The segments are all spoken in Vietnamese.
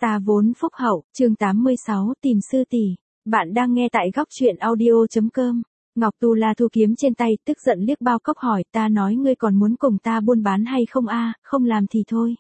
Ta vốn phúc hậu, chương 86, tìm sư tỷ. Bạn đang nghe tại góc truyện audio.com. Ngọc Tu La thu kiếm trên tay, tức giận liếc Bao Cốc hỏi, ta nói ngươi còn muốn cùng ta buôn bán hay không a, không làm thì thôi.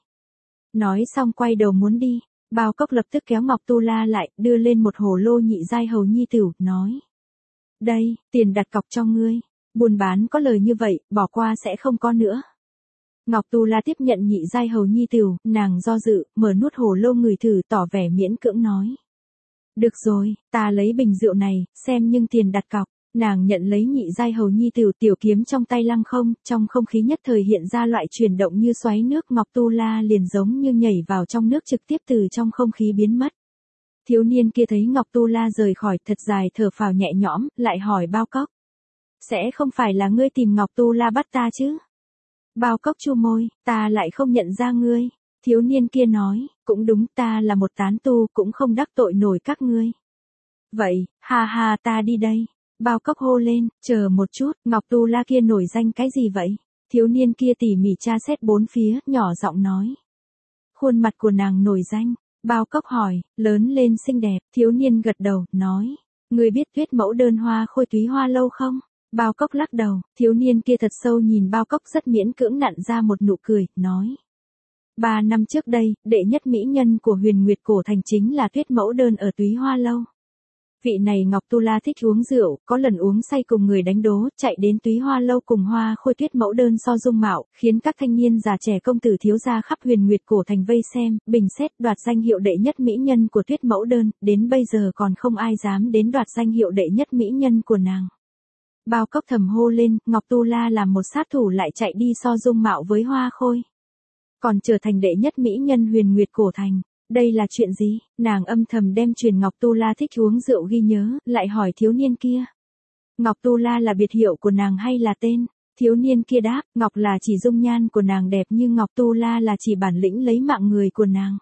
Nói xong quay đầu muốn đi, Bao Cốc lập tức kéo Ngọc Tu La lại, đưa lên một hồ lô nhị giai hầu nhi tửu, nói. Đây, tiền đặt cọc cho ngươi, buôn bán có lời như vậy, bỏ qua sẽ không có nữa. Ngọc Tu La tiếp nhận nhị giai hầu nhi tửu, nàng do dự, mở nút hồ lô ngửi thử tỏ vẻ miễn cưỡng nói. Được rồi, ta lấy bình rượu này, xem nhưng tiền đặt cọc. Nàng nhận lấy nhị giai hầu nhi tửu, tiểu kiếm trong tay lăng không, trong không khí nhất thời hiện ra loại chuyển động như xoáy nước. Ngọc Tu La liền giống như nhảy vào trong nước trực tiếp từ trong không khí biến mất. Thiếu niên kia thấy Ngọc Tu La rời khỏi, thật dài thở phào nhẹ nhõm, lại hỏi Bao Cốc. Sẽ không phải là ngươi tìm Ngọc Tu La bắt ta chứ? Bao Cốc chu môi, ta lại không nhận ra ngươi. Thiếu niên kia nói, cũng đúng, ta là một tán tu, cũng không đắc tội nổi các ngươi. Vậy, ha ha, ta đi đây. Bao Cốc hô lên, chờ một chút, Ngọc Tu La kia nổi danh cái gì vậy? Thiếu niên kia tỉ mỉ tra xét bốn phía, nhỏ giọng nói. Khuôn mặt của nàng nổi danh. Bao Cốc hỏi, lớn lên xinh đẹp, thiếu niên gật đầu, nói. Ngươi biết Tuyết Mẫu Đơn Hoa Khôi Túy Hoa Lâu không? Bao Cốc lắc đầu, thiếu niên kia thật sâu nhìn Bao Cốc rất miễn cưỡng nặn ra một nụ cười, nói. 3 năm trước đây, đệ nhất mỹ nhân của Huyền Nguyệt Cổ Thành chính là Tuyết Mẫu Đơn ở Túy Hoa Lâu. Vị này Ngọc Tu La thích uống rượu, có lần uống say cùng người đánh đố, chạy đến Túy Hoa Lâu cùng Hoa Khôi Tuyết Mẫu Đơn so dung mạo, khiến các thanh niên già trẻ công tử thiếu gia khắp Huyền Nguyệt Cổ Thành vây xem, bình xét đoạt danh hiệu đệ nhất mỹ nhân của Tuyết Mẫu Đơn, đến bây giờ còn không ai dám đến đoạt danh hiệu đệ nhất mỹ nhân của nàng. Bao Cốc thầm hô lên, Ngọc Tu La làm một sát thủ lại chạy đi so dung mạo với Hoa Khôi. Còn trở thành đệ nhất mỹ nhân Huyền Nguyệt Cổ Thành. Đây là chuyện gì? Nàng âm thầm đem truyền Ngọc Tu La thích uống rượu ghi nhớ, lại hỏi thiếu niên kia. Ngọc Tu La là biệt hiệu của nàng hay là tên? Thiếu niên kia đáp, Ngọc là chỉ dung nhan của nàng đẹp nhưng Ngọc Tu La là chỉ bản lĩnh lấy mạng người của nàng.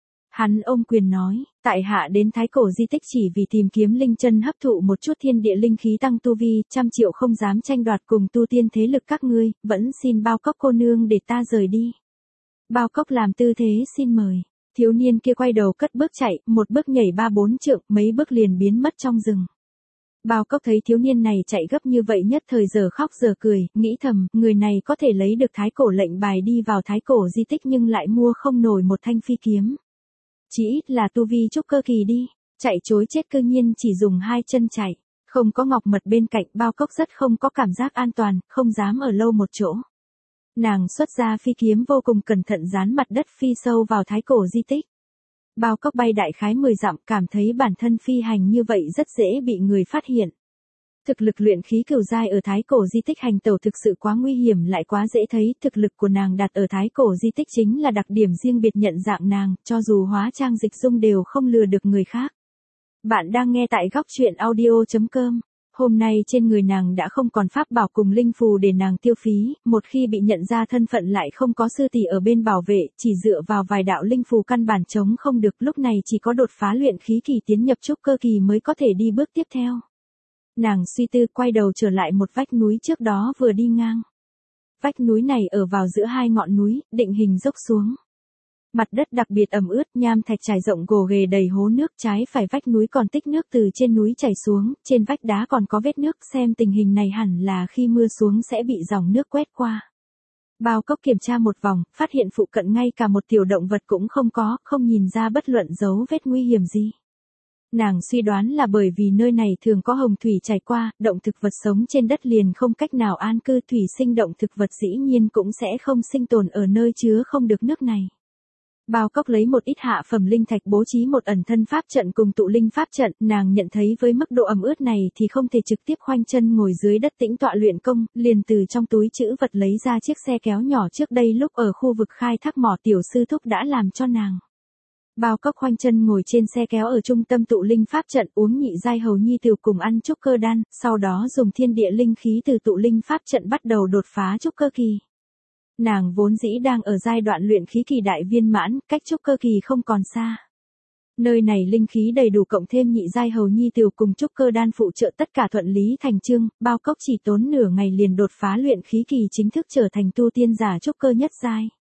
Hắn ôm quyền nói, tại hạ đến Thái Cổ di tích chỉ vì tìm kiếm linh chân hấp thụ một chút thiên địa linh khí tăng tu vi, 100 triệu không dám tranh đoạt cùng tu tiên thế lực các ngươi, vẫn xin Bao Cốc cô nương để ta rời đi. Bao Cốc làm tư thế xin mời. Thiếu niên kia quay đầu cất bước chạy, một bước nhảy 3-4 trượng, mấy bước liền biến mất trong rừng. Bao Cốc thấy thiếu niên này chạy gấp như vậy nhất thời giờ khóc giờ cười, nghĩ thầm, người này có thể lấy được Thái Cổ lệnh bài đi vào Thái Cổ di tích nhưng lại mua không nổi một thanh phi kiếm. Chỉ ít là tu vi trúc cơ kỳ đi, chạy chối chết cư nhiên chỉ dùng 2 chân chạy, không có Ngọc Mật bên cạnh, Bao Cốc rất không có cảm giác an toàn, không dám ở lâu một chỗ. Nàng xuất ra phi kiếm vô cùng cẩn thận dán mặt đất phi sâu vào Thái Cổ di tích. Bao Cốc bay đại khái 10 dặm, cảm thấy bản thân phi hành như vậy rất dễ bị người phát hiện. Thực lực luyện khí cửu giai ở Thái Cổ di tích hành tẩu thực sự quá nguy hiểm lại quá dễ thấy, thực lực của nàng đặt ở Thái Cổ di tích chính là đặc điểm riêng biệt nhận dạng nàng, cho dù hóa trang dịch dung đều không lừa được người khác. Bạn đang nghe tại góc truyện audio.com. Hôm nay trên người nàng đã không còn pháp bảo cùng linh phù để nàng tiêu phí, một khi bị nhận ra thân phận lại không có sư tỷ ở bên bảo vệ, chỉ dựa vào vài đạo linh phù căn bản chống không được, lúc này chỉ có đột phá luyện khí kỳ tiến nhập trúc cơ kỳ mới có thể đi bước tiếp theo. Nàng suy tư quay đầu trở lại một vách núi trước đó vừa đi ngang. Vách núi này ở vào giữa hai ngọn núi, định hình dốc xuống. Mặt đất đặc biệt ẩm ướt, nham thạch trải rộng gồ ghề đầy hố nước, trái phải vách núi còn tích nước từ trên núi chảy xuống, trên vách đá còn có vết nước, xem tình hình này hẳn là khi mưa xuống sẽ bị dòng nước quét qua. Bao Cốc kiểm tra một vòng, phát hiện phụ cận ngay cả một tiểu động vật cũng không có, không nhìn ra bất luận dấu vết nguy hiểm gì. Nàng suy đoán là bởi vì nơi này thường có hồng thủy chảy qua, động thực vật sống trên đất liền không cách nào an cư, thủy sinh động thực vật dĩ nhiên cũng sẽ không sinh tồn ở nơi chứa không được nước này. Bao Cốc lấy một ít hạ phẩm linh thạch bố trí một ẩn thân pháp trận cùng tụ linh pháp trận, nàng nhận thấy với mức độ ẩm ướt này thì không thể trực tiếp khoanh chân ngồi dưới đất tĩnh tọa luyện công, liền từ trong túi trữ vật lấy ra chiếc xe kéo nhỏ trước đây lúc ở khu vực khai thác mỏ tiểu sư thúc đã làm cho nàng. Bao Cốc khoanh chân ngồi trên xe kéo ở trung tâm tụ linh pháp trận, uống nhị giai hầu nhi tửu cùng ăn trúc cơ đan, sau đó dùng thiên địa linh khí từ tụ linh pháp trận bắt đầu đột phá trúc cơ kỳ. Nàng vốn dĩ đang ở giai đoạn luyện khí kỳ đại viên mãn, cách trúc cơ kỳ không còn xa. Nơi này linh khí đầy đủ cộng thêm nhị giai hầu nhi tửu cùng trúc cơ đan phụ trợ tất cả thuận lý thành chương, Bao Cốc chỉ tốn nửa ngày liền đột phá luyện khí kỳ chính thức trở thành tu tiên giả trúc cơ nhất giai.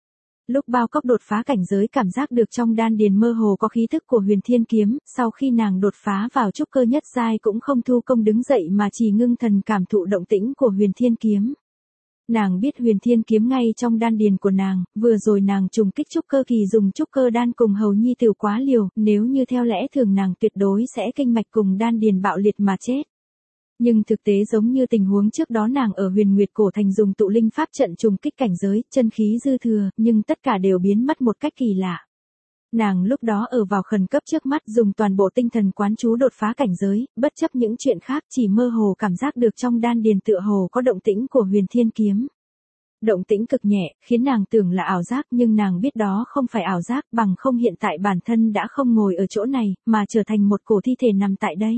Lúc bao cốc đột phá cảnh giới cảm giác được trong đan điền mơ hồ có khí thức của huyền thiên kiếm, sau khi nàng đột phá vào trúc cơ nhất giai cũng không thu công đứng dậy mà chỉ ngưng thần cảm thụ động tĩnh của huyền thiên kiếm. Nàng biết huyền thiên kiếm ngay trong đan điền của nàng, vừa rồi nàng trùng kích trúc cơ kỳ dùng trúc cơ đan cùng hầu nhi tiểu quá liều, nếu như theo lẽ thường nàng tuyệt đối sẽ kinh mạch cùng đan điền bạo liệt mà chết. Nhưng thực tế giống như tình huống trước đó nàng ở Huyền Nguyệt Cổ Thành dùng tụ linh pháp trận trùng kích cảnh giới, chân khí dư thừa, nhưng tất cả đều biến mất một cách kỳ lạ. Nàng lúc đó ở vào khẩn cấp trước mắt dùng toàn bộ tinh thần quán chú đột phá cảnh giới, bất chấp những chuyện khác chỉ mơ hồ cảm giác được trong đan điền tựa hồ có động tĩnh của huyền thiên kiếm. Động tĩnh cực nhẹ, khiến nàng tưởng là ảo giác nhưng nàng biết đó không phải ảo giác bằng không hiện tại bản thân đã không ngồi ở chỗ này, mà trở thành một cổ thi thể nằm tại đây.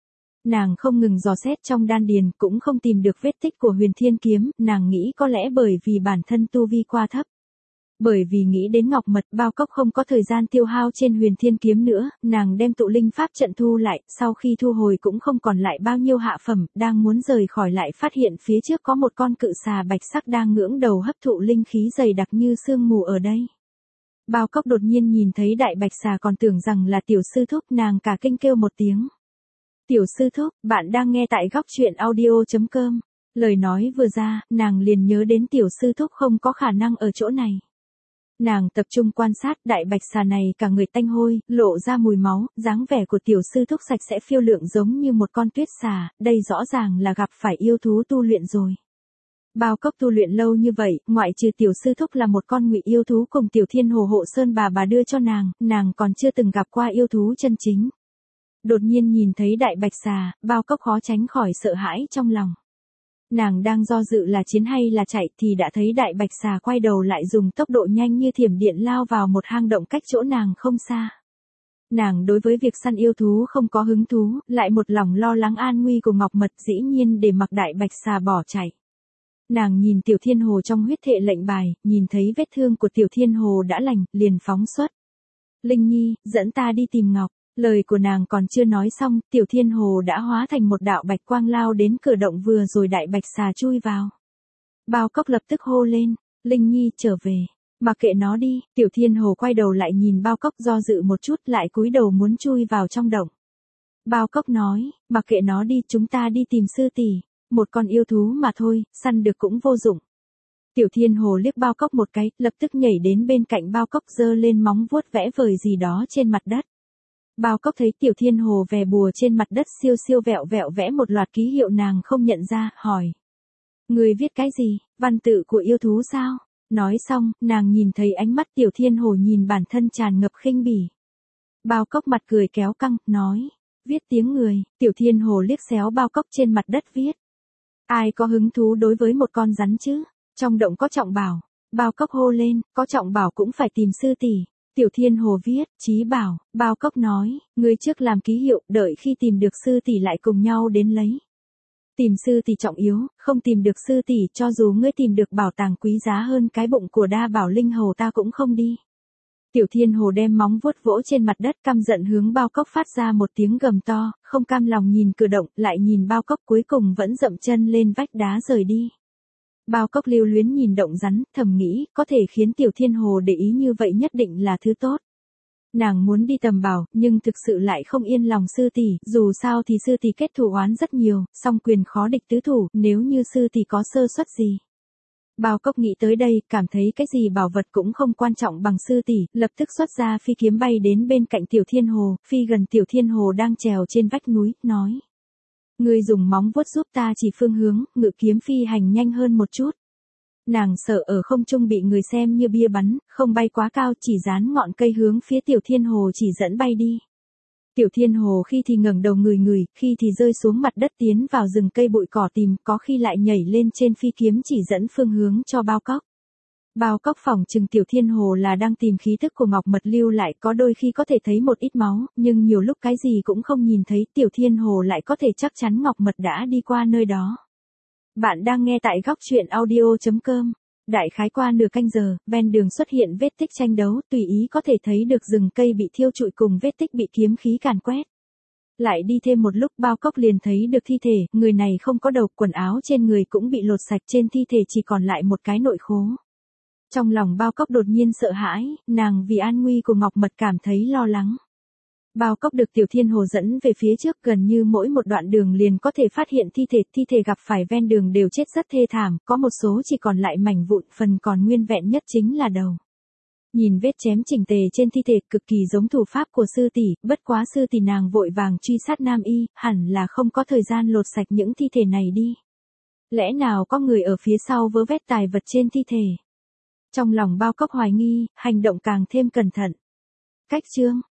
Nàng không ngừng dò xét trong đan điền cũng không tìm được vết tích của huyền thiên kiếm, nàng nghĩ có lẽ bởi vì bản thân tu vi quá thấp. Bởi vì nghĩ đến ngọc mật bao cốc không có thời gian tiêu hao trên huyền thiên kiếm nữa, nàng đem tụ linh pháp trận thu lại, sau khi thu hồi cũng không còn lại bao nhiêu hạ phẩm, đang muốn rời khỏi lại phát hiện phía trước có một con cự xà bạch sắc đang ngưỡng đầu hấp thụ linh khí dày đặc như sương mù ở đây. Bao cốc đột nhiên nhìn thấy đại bạch xà còn tưởng rằng là tiểu sư thúc, nàng cả kinh kêu một tiếng. Tiểu sư thúc, bạn đang nghe tại góc truyện audio.com. Lời nói vừa ra, nàng liền nhớ đến tiểu sư thúc không có khả năng ở chỗ này. Nàng tập trung quan sát đại bạch xà này cả người tanh hôi, lộ ra mùi máu, dáng vẻ của tiểu sư thúc sạch sẽ phiêu lượng giống như một con tuyết xà, đây rõ ràng là gặp phải yêu thú tu luyện rồi. Bao cốc tu luyện lâu như vậy, ngoại trừ tiểu sư thúc là một con ngụy yêu thú cùng tiểu thiên hồ hộ sơn bà đưa cho nàng còn chưa từng gặp qua yêu thú chân chính. Đột nhiên nhìn thấy đại bạch xà, bao cốc khó tránh khỏi sợ hãi trong lòng. Nàng đang do dự là chiến hay là chạy thì đã thấy đại bạch xà quay đầu lại dùng tốc độ nhanh như thiểm điện lao vào một hang động cách chỗ nàng không xa. Nàng đối với việc săn yêu thú không có hứng thú, lại một lòng lo lắng an nguy của ngọc mật dĩ nhiên để mặc đại bạch xà bỏ chạy. Nàng nhìn tiểu thiên hồ trong huyết thệ lệnh bài, nhìn thấy vết thương của tiểu thiên hồ đã lành, liền phóng xuất. Linh Nhi, dẫn ta đi tìm ngọc. Lời của nàng còn chưa nói xong, tiểu thiên hồ đã hóa thành một đạo bạch quang lao đến cửa động vừa rồi đại bạch xà chui vào. Bao cốc lập tức hô lên, Linh Nhi trở về, mặc kệ nó đi, tiểu thiên hồ quay đầu lại nhìn bao cốc do dự một chút lại cúi đầu muốn chui vào trong động. Bao cốc nói, mặc kệ nó đi chúng ta đi tìm sư tỷ, một con yêu thú mà thôi, săn được cũng vô dụng. Tiểu thiên hồ liếc bao cốc một cái, lập tức nhảy đến bên cạnh bao cốc giơ lên móng vuốt vẽ vời gì đó trên mặt đất. Bao cốc thấy tiểu thiên hồ vè bùa trên mặt đất siêu siêu vẹo vẹo vẽ một loạt ký hiệu nàng không nhận ra, hỏi. Người viết cái gì, văn tự của yêu thú sao? Nói xong, nàng nhìn thấy ánh mắt tiểu thiên hồ nhìn bản thân tràn ngập khinh bỉ. Bao cốc mặt cười kéo căng, nói. Viết tiếng người, tiểu thiên hồ liếc xéo bao cốc trên mặt đất viết. Ai có hứng thú đối với một con rắn chứ? Trong động có trọng bảo. Bao cốc hô lên, có trọng bảo cũng phải tìm sư tỷ. Tiểu thiên hồ viết, chí bảo, bao cốc nói, ngươi trước làm ký hiệu, đợi khi tìm được sư tỷ lại cùng nhau đến lấy. Tìm sư tỷ trọng yếu, không tìm được sư tỷ cho dù ngươi tìm được bảo tàng quý giá hơn cái bụng của đa bảo linh hầu ta cũng không đi. Tiểu thiên hồ đem móng vuốt vỗ trên mặt đất căm giận hướng bao cốc phát ra một tiếng gầm to, không cam lòng nhìn cửa động, lại nhìn bao cốc cuối cùng vẫn dậm chân lên vách đá rời đi. Bao cốc lưu luyến nhìn động rắn, thầm nghĩ, có thể khiến tiểu thiên hồ để ý như vậy nhất định là thứ tốt. Nàng muốn đi tầm bảo, nhưng thực sự lại không yên lòng sư tỷ, dù sao thì sư tỷ kết thù oán rất nhiều, song quyền khó địch tứ thủ, nếu như sư tỷ có sơ suất gì. Bao cốc nghĩ tới đây, cảm thấy cái gì bảo vật cũng không quan trọng bằng sư tỷ, lập tức xuất ra phi kiếm bay đến bên cạnh tiểu thiên hồ, phi gần tiểu thiên hồ đang trèo trên vách núi, nói. Ngươi dùng móng vuốt giúp ta chỉ phương hướng, ngự kiếm phi hành nhanh hơn một chút. Nàng sợ ở không trung bị người xem như bia bắn, không bay quá cao chỉ dán ngọn cây hướng phía tiểu thiên hồ chỉ dẫn bay đi. Tiểu thiên hồ khi thì ngẩng đầu ngửi, khi thì rơi xuống mặt đất tiến vào rừng cây bụi cỏ tìm, có khi lại nhảy lên trên phi kiếm chỉ dẫn phương hướng cho bao cốc. Bao cốc phỏng chừng tiểu thiên hồ là đang tìm khí thức của ngọc mật lưu lại, có đôi khi có thể thấy một ít máu, nhưng nhiều lúc cái gì cũng không nhìn thấy, tiểu thiên hồ lại có thể chắc chắn ngọc mật đã đi qua nơi đó. Bạn đang nghe tại góc truyện audio.com. Đại khái qua nửa canh giờ, ven đường xuất hiện vết tích tranh đấu, tùy ý có thể thấy được rừng cây bị thiêu trụi cùng vết tích bị kiếm khí càn quét. Lại đi thêm một lúc bao cốc liền thấy được thi thể, người này không có đầu, quần áo trên người cũng bị lột sạch, trên thi thể chỉ còn lại một cái nội khố. Trong lòng Bao Cốc đột nhiên sợ hãi, nàng vì an nguy của Ngọc Mật cảm thấy lo lắng. Bao Cốc được Tiểu Thiên Hồ dẫn về phía trước, gần như mỗi một đoạn đường liền có thể phát hiện thi thể gặp phải ven đường đều chết rất thê thảm, có một số chỉ còn lại mảnh vụn, phần còn nguyên vẹn nhất chính là đầu. Nhìn vết chém chỉnh tề trên thi thể cực kỳ giống thủ pháp của sư tỷ, bất quá sư tỷ nàng vội vàng truy sát Nam Y, hẳn là không có thời gian lột sạch những thi thể này đi. Lẽ nào có người ở phía sau vớ vét tài vật trên thi thể? Trong lòng Bao Cốc hoài nghi, hành động càng thêm cẩn thận. Cách chương